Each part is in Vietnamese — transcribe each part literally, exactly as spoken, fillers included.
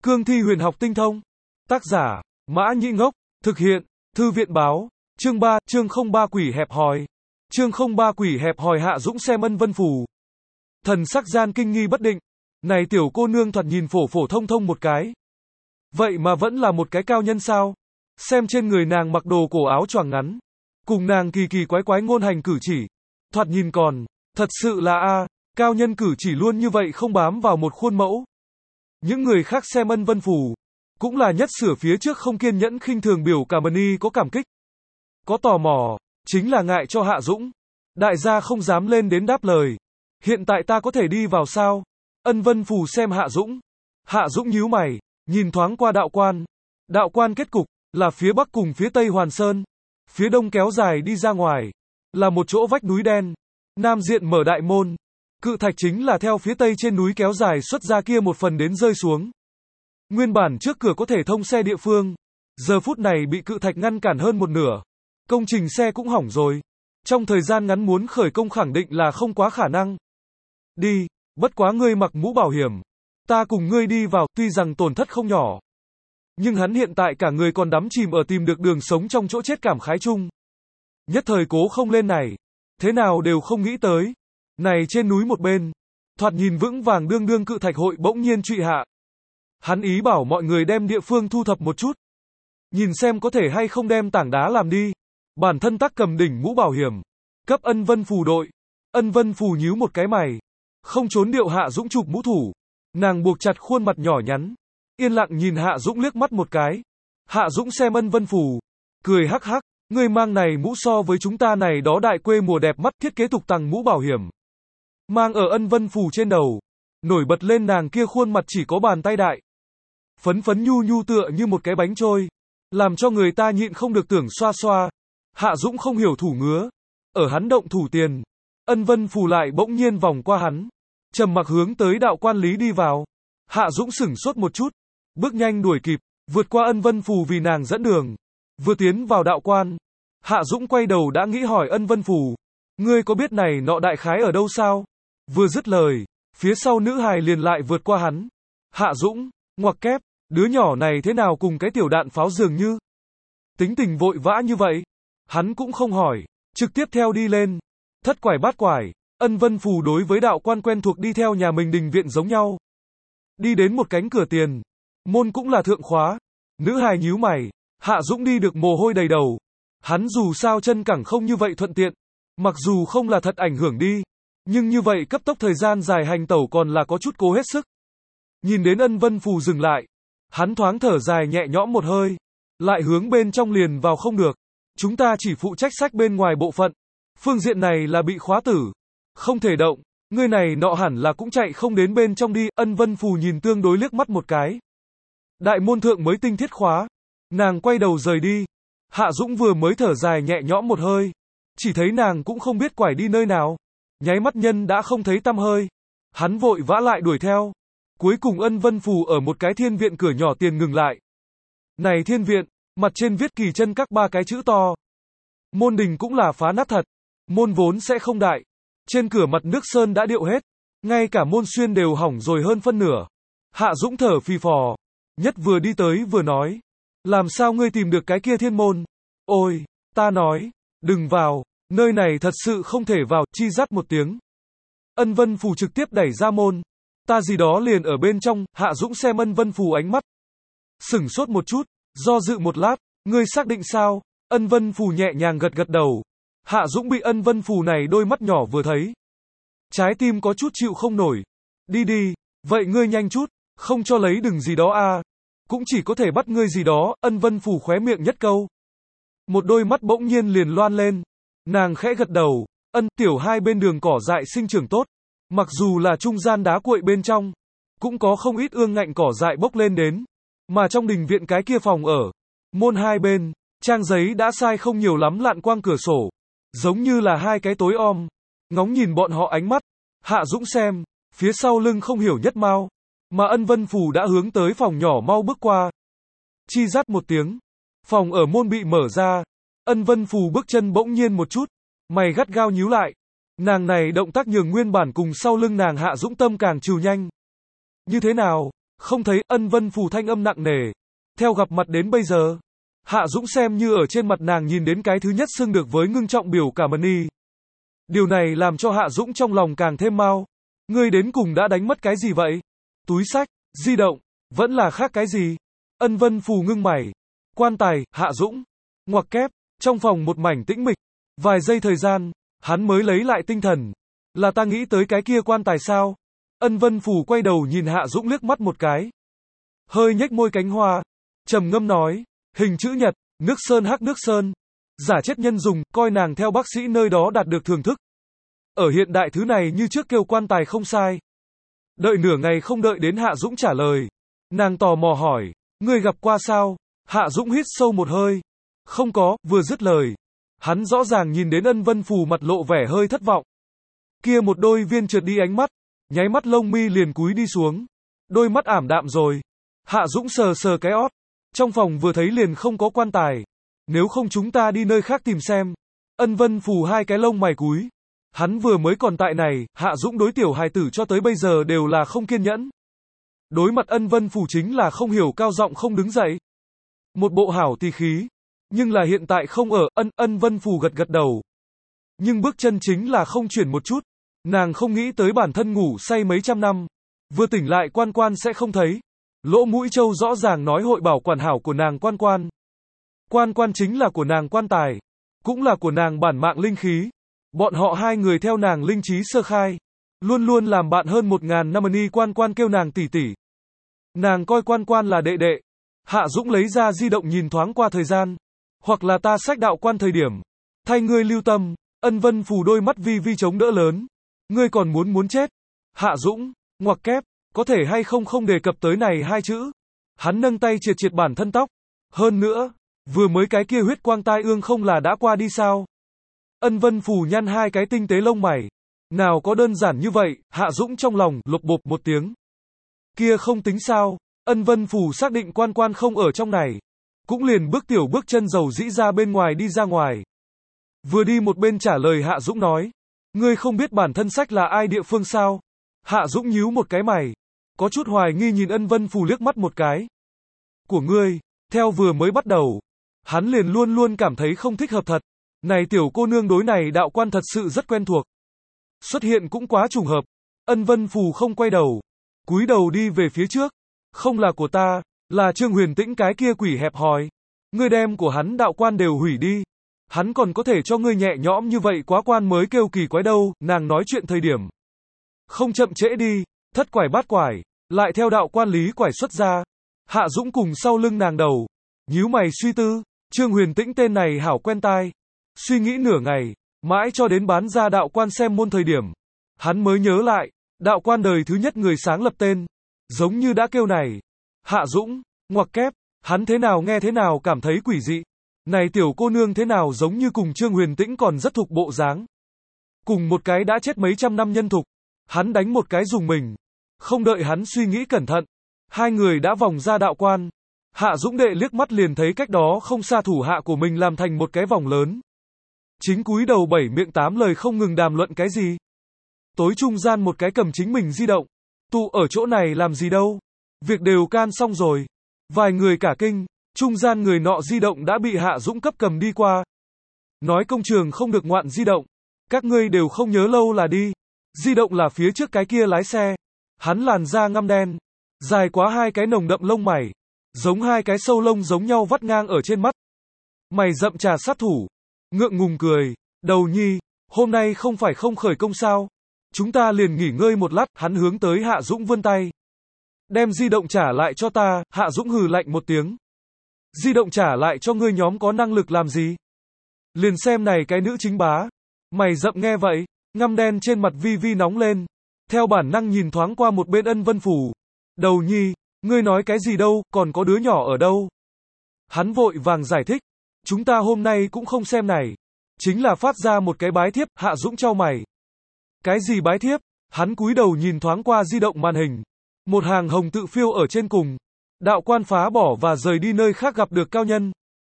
Cương thi huyền học tinh thông. Tác giả, Mã Nhĩ Ngốc. Thực hiện, Thư viện báo. Chương ba, chương không ba quỷ hẹp hòi. Chương không ba quỷ hẹp hòi. Hạ Dũng xem Ân Vân Phù. Thần sắc gian kinh nghi bất định. Này tiểu cô nương thoạt nhìn phổ phổ thông thông một cái. Vậy mà vẫn là một cái cao nhân sao? Xem trên người nàng mặc đồ cổ áo choàng ngắn. Cùng nàng kỳ kỳ quái quái ngôn hành cử chỉ. Thoạt nhìn còn, thật sự là a cao nhân cử chỉ luôn như vậy không bám vào một khuôn mẫu. Những người khác xem Ân Vân Phù, cũng là nhất sửa phía trước không kiên nhẫn khinh thường biểu cảm ân y có cảm kích. Có tò mò, chính là ngại cho Hạ Dũng. Đại gia không dám lên đến đáp lời. Hiện tại ta có thể đi vào sao? Ân Vân Phù xem Hạ Dũng. Hạ Dũng nhíu mày, nhìn thoáng qua đạo quan. Đạo quan kết cục, là phía bắc cùng phía tây Hoàn Sơn. Phía đông kéo dài đi ra ngoài, là một chỗ vách núi đen. Nam diện mở đại môn. Cự thạch chính là theo phía tây trên núi kéo dài xuất ra kia một phần đến rơi xuống. Nguyên bản trước cửa có thể thông xe địa phương. Giờ phút này bị cự thạch ngăn cản hơn một nửa. Công trình xe cũng hỏng rồi. Trong thời gian ngắn muốn khởi công khẳng định là không quá khả năng. Đi, bất quá ngươi mặc mũ bảo hiểm. Ta cùng ngươi đi vào, tuy rằng tổn thất không nhỏ. Nhưng hắn hiện tại cả người còn đắm chìm ở tìm được đường sống trong chỗ chết cảm khái chung. Nhất thời cố không lên này. Thế nào đều không nghĩ tới. Này trên núi một bên. Thoạt nhìn vững vàng đương đương cự thạch hội bỗng nhiên trụy hạ. Hắn ý bảo mọi người đem địa phương thu thập một chút. Nhìn xem có thể hay không đem tảng đá làm đi. Bản thân tắc cầm đỉnh mũ bảo hiểm. Cấp Ân Vân Phù đội. Ân Vân Phù nhíu một cái mày. Không trốn điệu Hạ Dũng chụp mũ thủ. Nàng buộc chặt khuôn mặt nhỏ nhắn. Yên lặng nhìn Hạ Dũng liếc mắt một cái. Hạ Dũng xem Ân Vân Phù. Cười hắc hắc. Ngươi mang này mũ so với chúng ta này đó đại quê mùa đẹp mắt thiết kế tục tằng mũ bảo hiểm. Mang ở Ân Vân Phù trên đầu. Nổi bật lên nàng kia khuôn mặt chỉ có bàn tay đại. Phấn phấn nhu nhu tựa như một cái bánh trôi. Làm cho người ta nhịn không được tưởng xoa xoa. Hạ Dũng không hiểu thủ ngứa. Ở hắn động thủ tiền. Ân Vân Phù lại bỗng nhiên vòng qua hắn. Trầm mặc hướng tới đạo quan lý đi vào. Hạ Dũng sửng sốt một chút. Bước nhanh đuổi kịp. Vượt qua Ân Vân Phù vì nàng dẫn đường. Vừa tiến vào đạo quan. Hạ Dũng quay đầu đã nghĩ hỏi Ân Vân Phù. Ngươi có biết này nọ đại khái ở đâu sao? Vừa dứt lời. Phía sau nữ hài liền lại vượt qua hắn. Hạ Dũng, ngoặc kép. Đứa nhỏ này thế nào cùng cái tiểu đạn pháo dường như. Tính tình vội vã như vậy. Hắn cũng không hỏi. Trực tiếp theo đi lên. Thất quải bát quải. Ân Vân Phù đối với đạo quan quen thuộc đi theo nhà mình đình viện giống nhau. Đi đến một cánh cửa tiền. Môn cũng là thượng khóa. Nữ hài nhíu mày. Hạ Dũng đi được mồ hôi đầy đầu. Hắn dù sao chân cẳng không như vậy thuận tiện. Mặc dù không là thật ảnh hưởng đi. Nhưng như vậy cấp tốc thời gian dài hành tẩu còn là có chút cố hết sức. Nhìn đến Ân Vân Phù dừng lại. Hắn thoáng thở dài nhẹ nhõm một hơi. Lại hướng bên trong liền vào không được. Chúng ta chỉ phụ trách sách bên ngoài bộ phận. Phương diện này là bị khóa tử. Không thể động. Người này nọ hẳn là cũng chạy không đến bên trong đi. Ân Vân Phù nhìn tương đối liếc mắt một cái. Đại môn thượng mới tinh thiết khóa. Nàng quay đầu rời đi. Hạ Dũng vừa mới thở dài nhẹ nhõm một hơi. Chỉ thấy nàng cũng không biết quải đi nơi nào. Nháy mắt nhân đã không thấy tăm hơi. Hắn vội vã lại đuổi theo. Cuối cùng Ân Vân Phù ở một cái thiên viện cửa nhỏ tiền ngừng lại. Này thiên viện, mặt trên viết kỳ chân các ba cái chữ to. Môn đình cũng là phá nát thật. Môn vốn sẽ không đại. Trên cửa mặt nước sơn đã điệu hết. Ngay cả môn xuyên đều hỏng rồi hơn phân nửa. Hạ Dũng thở phì phò. Nhất vừa đi tới vừa nói. Làm sao ngươi tìm được cái kia thiên môn? Ôi, ta nói, đừng vào, nơi này thật sự không thể vào, chi rắt một tiếng. Ân Vân Phù trực tiếp đẩy ra môn. Ta gì đó liền ở bên trong. Hạ Dũng xem Ân Vân Phù ánh mắt. Sửng sốt một chút, do dự một lát, ngươi xác định sao? Ân Vân Phù nhẹ nhàng gật gật đầu. Hạ Dũng bị Ân Vân Phù này đôi mắt nhỏ vừa thấy. Trái tim có chút chịu không nổi. Đi đi, vậy ngươi nhanh chút, không cho lấy đừng gì đó a. Cũng chỉ có thể bắt ngươi gì đó. Ân Vân Phù khóe miệng nhất câu. Một đôi mắt bỗng nhiên liền loan lên. Nàng khẽ gật đầu. Ân, tiểu hai bên đường cỏ dại sinh trưởng tốt. Mặc dù là trung gian đá cuội bên trong, cũng có không ít ương ngạnh cỏ dại bốc lên đến. Mà trong đình viện cái kia phòng ở, môn hai bên, trang giấy đã sai không nhiều lắm lạn quang cửa sổ. Giống như là hai cái tối om. Ngóng nhìn bọn họ ánh mắt. Hạ Dũng xem, phía sau lưng không hiểu nhất mau. Mà Ân Vân Phù đã hướng tới phòng nhỏ mau bước qua. Chi rắt một tiếng. Phòng ở môn bị mở ra. Ân Vân Phù bước chân bỗng nhiên một chút. Mày gắt gao nhíu lại. Nàng này động tác nhường nguyên bản cùng sau lưng nàng Hạ Dũng tâm càng trừ nhanh. Như thế nào? Không thấy, Ân Vân Phù thanh âm nặng nề. Theo gặp mặt đến bây giờ, Hạ Dũng xem như ở trên mặt nàng nhìn đến cái thứ nhất xưng được với ngưng trọng biểu cảm ân y. Điều này làm cho Hạ Dũng trong lòng càng thêm mau. Ngươi đến cùng đã đánh mất cái gì vậy? Túi xách, di động, vẫn là khác cái gì? Ân Vân Phù ngưng mày. Quan tài, Hạ Dũng. Ngoặc kép, trong phòng một mảnh tĩnh mịch. Vài giây thời gian, hắn mới lấy lại tinh thần. Là ta nghĩ tới cái kia quan tài sao? Ân Vân Phù quay đầu nhìn Hạ Dũng liếc mắt một cái. Hơi nhếch môi cánh hoa. Trầm ngâm nói. Hình chữ nhật, nước sơn hắc nước sơn. Giả chết nhân dùng, coi nàng theo bác sĩ nơi đó đạt được thưởng thức. Ở hiện đại thứ này như trước kêu quan tài không sai. Đợi nửa ngày không đợi đến Hạ Dũng trả lời. Nàng tò mò hỏi. Ngươi gặp qua sao? Hạ Dũng hít sâu một hơi. Không có, vừa dứt lời. Hắn rõ ràng nhìn đến Ân Vân Phù mặt lộ vẻ hơi thất vọng. Kia một đôi viên trượt đi ánh mắt. Nháy mắt lông mi liền cúi đi xuống. Đôi mắt ảm đạm rồi. Hạ Dũng sờ sờ cái ót. Trong phòng vừa thấy liền không có quan tài. Nếu không chúng ta đi nơi khác tìm xem. Ân Vân Phù hai cái lông mày cúi. Hắn vừa mới còn tại này, Hạ Dũng đối tiểu hài tử cho tới bây giờ đều là không kiên nhẫn. Đối mặt Ân Vân Phù chính là không hiểu cao giọng không đứng dậy. Một bộ hảo tỳ khí. Nhưng là hiện tại không ở, ân, Ân Vân Phù gật gật đầu. Nhưng bước chân chính là không chuyển một chút. Nàng không nghĩ tới bản thân ngủ say mấy trăm năm. Vừa tỉnh lại quan quan sẽ không thấy. Lỗ mũi trâu rõ ràng nói hội bảo quản hảo của nàng quan quan. Quan quan chính là của nàng quan tài. Cũng là của nàng bản mạng linh khí. Bọn họ hai người theo nàng linh trí sơ khai. Luôn luôn làm bạn hơn một ngàn năm y quan quan kêu nàng tỷ tỷ. Nàng coi quan quan là đệ đệ. Hạ Dũng lấy ra di động nhìn thoáng qua thời gian. Hoặc là ta sách đạo quan thời điểm. Thay ngươi lưu tâm. Ân Vân Phù đôi mắt vi vi chống đỡ lớn. Ngươi còn muốn muốn chết. Hạ Dũng, ngoặc kép, có thể hay không không đề cập tới này hai chữ. Hắn nâng tay triệt triệt bản thân tóc. Hơn nữa, vừa mới cái kia huyết quang tai ương không là đã qua đi sao? Ân Vân Phù nhăn hai cái tinh tế lông mày. Nào có đơn giản như vậy, Hạ Dũng trong lòng, lục bộp một tiếng. Kia không tính sao, Ân Vân Phù xác định quan quan không ở trong này. Cũng liền bước tiểu bước chân dầu dĩ ra bên ngoài đi ra ngoài. Vừa đi một bên trả lời Hạ Dũng nói. Ngươi không biết bản thân sách là ai địa phương sao? Hạ Dũng nhíu một cái mày. Có chút hoài nghi nhìn Ân Vân Phù liếc mắt một cái. Của ngươi, theo vừa mới bắt đầu. Hắn liền luôn luôn cảm thấy không thích hợp thật. Này tiểu cô nương đối này đạo quan thật sự rất quen thuộc. Xuất hiện cũng quá trùng hợp. Ân Vân Phù không quay đầu. Cúi đầu đi về phía trước. Không là của ta, là Trương Huyền Tĩnh cái kia quỷ hẹp hòi. Ngươi đem của hắn đạo quan đều hủy đi. Hắn còn có thể cho ngươi nhẹ nhõm như vậy quá quan mới kêu kỳ quái đâu, nàng nói chuyện thời điểm. Không chậm trễ đi, thất quải bát quải, lại theo đạo quan lý quải xuất ra. Hạ Dũng cùng sau lưng nàng đầu. Nhíu mày suy tư, Trương Huyền Tĩnh tên này hảo quen tai. Suy nghĩ nửa ngày, mãi cho đến bán ra đạo quan xem môn thời điểm. Hắn mới nhớ lại, đạo quan đời thứ nhất người sáng lập tên. Giống như đã kêu này. Hạ Dũng, ngoặc kép, hắn thế nào nghe thế nào cảm thấy quỷ dị. Này tiểu cô nương thế nào giống như cùng Trương Huyền Tĩnh còn rất thục bộ dáng. Cùng một cái đã chết mấy trăm năm nhân thục. Hắn đánh một cái dùng mình. Không đợi hắn suy nghĩ cẩn thận. Hai người đã vòng ra đạo quan. Hạ Dũng đệ liếc mắt liền thấy cách đó không xa thủ hạ của mình làm thành một cái vòng lớn. Chính cúi đầu bảy miệng tám lời không ngừng đàm luận cái gì. Tối trung gian một cái cầm chính mình di động. Tụ ở chỗ này làm gì đâu. Việc đều can xong rồi. Vài người cả kinh. Trung gian người nọ di động đã bị Hạ Dũng cấp cầm đi qua. Nói công trường không được ngoạn di động. Các ngươi đều không nhớ lâu là đi. Di động là phía trước cái kia lái xe. Hắn làn da ngăm đen. Dài quá hai cái nồng đậm lông mày. Giống hai cái sâu lông giống nhau vắt ngang ở trên mắt. Mày rậm trà sát thủ. Ngượng ngùng cười. Đầu nhi, hôm nay không phải không khởi công sao. Chúng ta liền nghỉ ngơi một lát. Hắn hướng tới Hạ Dũng vươn tay. Đem di động trả lại cho ta. Hạ Dũng hừ lạnh một tiếng. Di động trả lại cho ngươi nhóm có năng lực làm gì? Liền xem này cái nữ chính bá. Mày rậm nghe vậy, ngăm đen trên mặt vi vi nóng lên. Theo bản năng nhìn thoáng qua một bên Ân Vân Phù. Đầu nhi, ngươi nói cái gì đâu, còn có đứa nhỏ ở đâu? Hắn vội vàng giải thích. Chúng ta hôm nay cũng không xem này. Chính là phát ra một cái bái thiếp, Hạ Dũng chau mày. Cái gì bái thiếp? Hắn cúi đầu nhìn thoáng qua di động màn hình. Một hàng hồng tự phiêu ở trên cùng. Đạo quan phá bỏ và rời đi nơi khác gặp được cao nhân.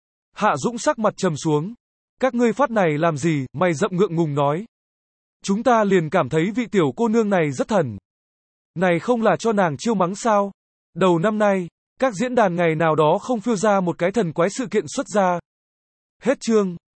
Hạ Dũng sắc mặt trầm xuống. Các ngươi phát này làm gì, mày rậm ngượng ngùng nói. Chúng ta liền cảm thấy vị tiểu cô nương này rất thần. Này không là cho nàng chiêu mắng sao? Đầu năm nay, các diễn đàn ngày nào đó không phiêu ra một cái thần quái sự kiện xuất ra. Hết chương.